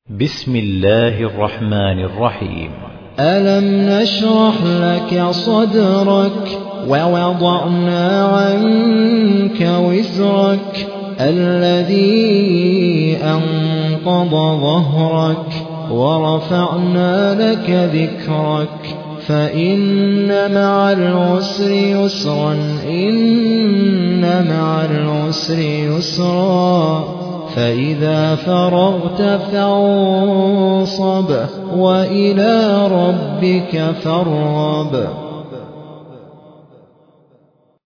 بسم الله الرحمن الرحيم. ألم نشرح لك صدرك ووضعنا عنك وزرك الذي أنقض ظهرك ورفعنا لك ذكرك فإن مع العسر يسرا إن مع العسر يسرا فإذا فرغت فانصب وإلى ربك فارغب.